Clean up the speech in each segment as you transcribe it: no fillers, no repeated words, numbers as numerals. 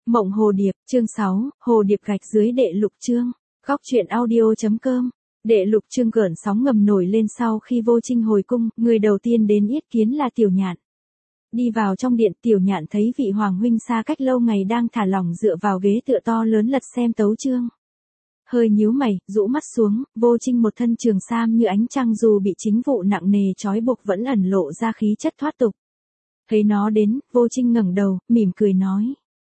Mộng Hồ Điệp, chương 6, Hồ Điệp gạch dưới đệ lục chương. Góc truyện audio.com. Đệ lục chương gợn sóng ngầm nổi lên sau khi Vô Trinh hồi cung, người đầu tiên đến yết kiến là Tiểu Nhạn. Đi vào trong điện, Tiểu Nhạn thấy vị hoàng huynh xa cách lâu ngày đang thả lỏng dựa vào ghế tựa to lớn lật xem tấu chương. Hơi nhíu mày, rũ mắt xuống, Vô Trinh một thân trường sam như ánh trăng dù bị chính vụ nặng nề trói buộc vẫn ẩn lộ ra khí chất thoát tục. Thấy nó đến, Vô Trinh ngẩng đầu, mỉm cười nói.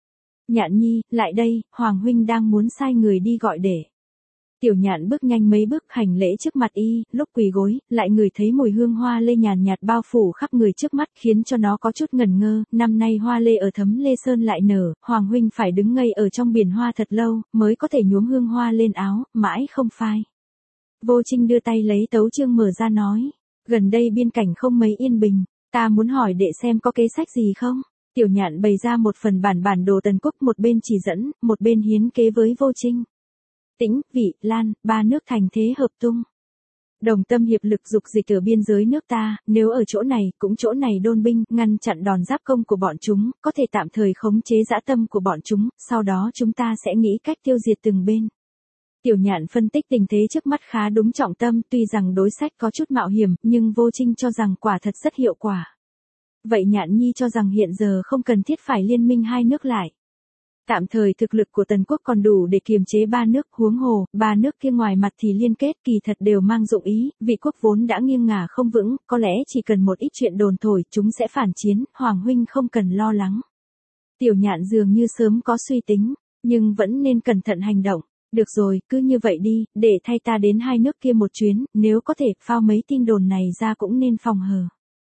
Nhạn nhi, lại đây, hoàng huynh đang muốn sai người đi gọi để. Tiểu Nhạn bước nhanh mấy bước hành lễ trước mặt y, lúc quỳ gối, lại ngửi thấy mùi hương hoa lê nhàn nhạt bao phủ khắp người trước mắt khiến cho nó có chút ngẩn ngơ, năm nay hoa lê ở Thấm Lê Sơn lại nở, hoàng huynh phải đứng ngây ở trong biển hoa thật lâu, mới có thể nhuốm hương hoa lên áo, mãi không phai. Vô Trinh đưa tay lấy tấu chương mở ra nói, gần đây biên cảnh không mấy yên bình, ta muốn hỏi đệ xem có kế sách gì không? Tiểu Nhạn bày ra một phần bản đồ Tần Quốc, một bên chỉ dẫn, một bên hiến kế với Vô Trinh. Tĩnh, Vị, Lan, ba nước thành thế hợp tung. Đồng tâm hiệp lực dục dịch ở biên giới nước ta, nếu ở chỗ này, cũng chỗ này đôn binh, ngăn chặn đòn giáp công của bọn chúng, có thể tạm thời khống chế dã tâm của bọn chúng, sau đó chúng ta sẽ nghĩ cách tiêu diệt từng bên. Tiểu Nhạn phân tích tình thế trước mắt khá đúng trọng tâm, tuy rằng đối sách có chút mạo hiểm, nhưng Vô Trinh cho rằng quả thật rất hiệu quả. Vậy Nhạn nhi cho rằng hiện giờ không cần thiết phải liên minh hai nước lại. Tạm thời thực lực của Tần Quốc còn đủ để kiềm chế ba nước, huống hồ, ba nước kia ngoài mặt thì liên kết kỳ thật đều mang dụng ý, vị quốc vốn đã nghiêng ngả không vững, có lẽ chỉ cần một ít chuyện đồn thổi chúng sẽ phản chiến, hoàng huynh không cần lo lắng. Tiểu Nhạn dường như sớm có suy tính, nhưng vẫn nên cẩn thận hành động. Được rồi, cứ như vậy đi, để thay ta đến hai nước kia một chuyến, nếu có thể phao mấy tin đồn này ra cũng nên phòng hờ.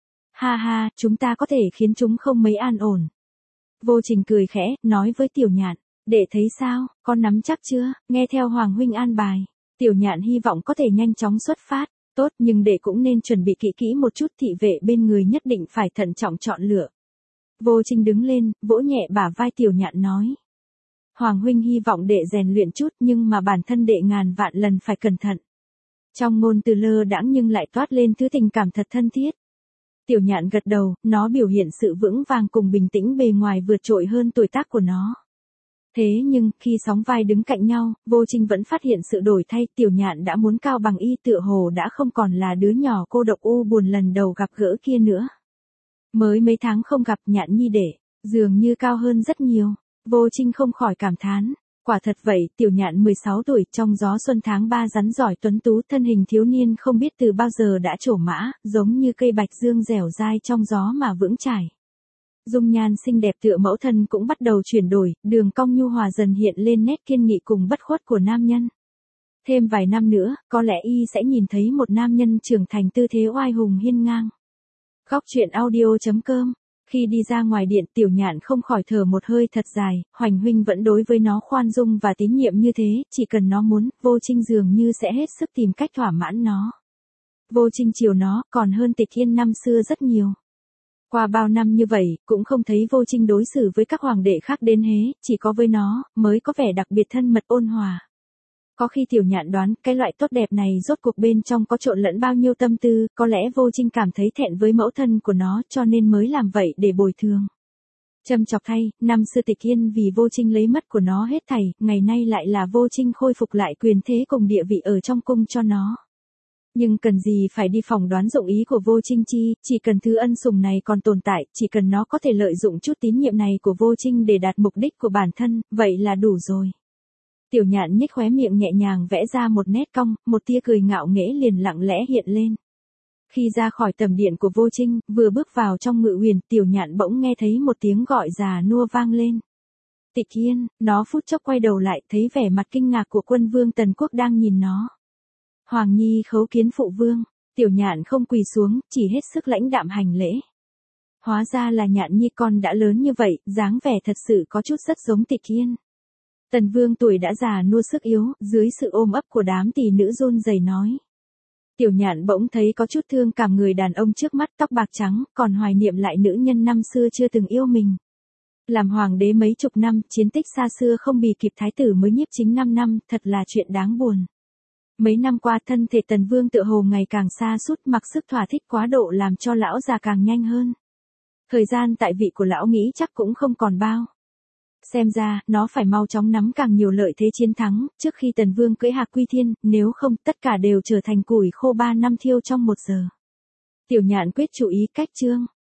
Ha ha, chúng ta có thể khiến chúng không mấy an ổn. Vô Trình cười khẽ, nói với Tiểu Nhạn, đệ thấy sao, con nắm chắc chưa, nghe theo hoàng huynh an bài. Tiểu Nhạn hy vọng có thể nhanh chóng xuất phát, tốt nhưng đệ cũng nên chuẩn bị kỹ kỹ một chút, thị vệ bên người nhất định phải thận trọng chọn lựa. Vô Trình đứng lên, vỗ nhẹ bả vai Tiểu Nhạn nói. Hoàng huynh hy vọng đệ rèn luyện chút nhưng mà bản thân đệ ngàn vạn lần phải cẩn thận. Trong ngôn từ lơ đãng nhưng lại toát lên thứ tình cảm thật thân thiết. Tiểu Nhạn gật đầu, nó biểu hiện sự vững vàng cùng bình tĩnh bề ngoài vượt trội hơn tuổi tác của nó. Thế nhưng, khi sóng vai đứng cạnh nhau, Vô Trinh vẫn phát hiện sự đổi thay, Tiểu Nhạn đã muốn cao bằng y, tựa hồ đã không còn là đứa nhỏ cô độc u buồn lần đầu gặp gỡ kia nữa. Mới mấy tháng không gặp Nhạn nhi đệ, dường như cao hơn rất nhiều. Vô Trinh không khỏi cảm thán. Quả thật vậy, Tiểu Nhạn 16 tuổi, trong gió xuân tháng 3 rắn giỏi tuấn tú, thân hình thiếu niên không biết từ bao giờ đã trổ mã, giống như cây bạch dương dẻo dai trong gió mà vững chãi. Dung nhan xinh đẹp tựa mẫu thân cũng bắt đầu chuyển đổi, đường cong nhu hòa dần hiện lên nét kiên nghị cùng bất khuất của nam nhân. Thêm vài năm nữa, có lẽ y sẽ nhìn thấy một nam nhân trưởng thành tư thế oai hùng hiên ngang. Góc truyện audio.com. Khi đi ra ngoài điện, Tiểu Nhạn không khỏi thở một hơi thật dài, Hoành huynh vẫn đối với nó khoan dung và tín nhiệm như thế, chỉ cần nó muốn, Vô Trinh dường như sẽ hết sức tìm cách thỏa mãn nó. Vô Trinh chiều nó, còn hơn Tịch Hiên năm xưa rất nhiều. Qua bao năm như vậy, cũng không thấy Vô Trinh đối xử với các hoàng đệ khác đến hế, chỉ có với nó, mới có vẻ đặc biệt thân mật ôn hòa. Có khi Tiểu Nhạn đoán, cái loại tốt đẹp này rốt cuộc bên trong có trộn lẫn bao nhiêu tâm tư, có lẽ Vô Trinh cảm thấy thẹn với mẫu thân của nó cho nên mới làm vậy để bồi thường. Châm chọc thay, năm xưa Tịch Hiên vì Vô Trinh lấy mất của nó hết thảy, ngày nay lại là Vô Trinh khôi phục lại quyền thế cùng địa vị ở trong cung cho nó. Nhưng cần gì phải đi phỏng đoán dụng ý của Vô Trinh chi, chỉ cần thứ ân sủng này còn tồn tại, chỉ cần nó có thể lợi dụng chút tín nhiệm này của Vô Trinh để đạt mục đích của bản thân, vậy là đủ rồi. Tiểu Nhạn nhếch khóe miệng nhẹ nhàng vẽ ra một nét cong, một tia cười ngạo nghễ liền lặng lẽ hiện lên. Khi ra khỏi tầm điện của Vô Trinh, vừa bước vào trong ngự huyền, Tiểu Nhạn bỗng nghe thấy một tiếng gọi già nua vang lên. Tịch Hiên, nó phút chốc quay đầu lại, thấy vẻ mặt kinh ngạc của quân vương Tần Quốc đang nhìn nó. Hoàng nhi khấu kiến phụ vương. Tiểu Nhạn không quỳ xuống, chỉ hết sức lãnh đạm hành lễ. Hóa ra là Nhạn nhi con đã lớn như vậy, dáng vẻ thật sự có chút rất giống Tịch Hiên. Tần vương tuổi đã già nua sức yếu, dưới sự ôm ấp của đám tỷ nữ run rẩy nói. Tiểu Nhạn bỗng thấy có chút thương cảm người đàn ông trước mắt tóc bạc trắng, còn hoài niệm lại nữ nhân năm xưa chưa từng yêu mình. Làm hoàng đế mấy chục năm, chiến tích xa xưa không bì kịp thái tử mới nhiếp chính 5 năm, thật là chuyện đáng buồn. Mấy năm qua thân thể Tần vương tựa hồ ngày càng sa sút, mặc sức thỏa thích quá độ làm cho lão già càng nhanh hơn. Thời gian tại vị của lão nghĩ chắc cũng không còn bao. Xem ra, nó phải mau chóng nắm càng nhiều lợi thế chiến thắng, trước khi Tần Vương cưỡi Hạc Quy Thiên, nếu không, tất cả đều trở thành củi khô 3 năm thiêu trong 1 giờ. Tiểu Nhạn quyết chú ý cách chương.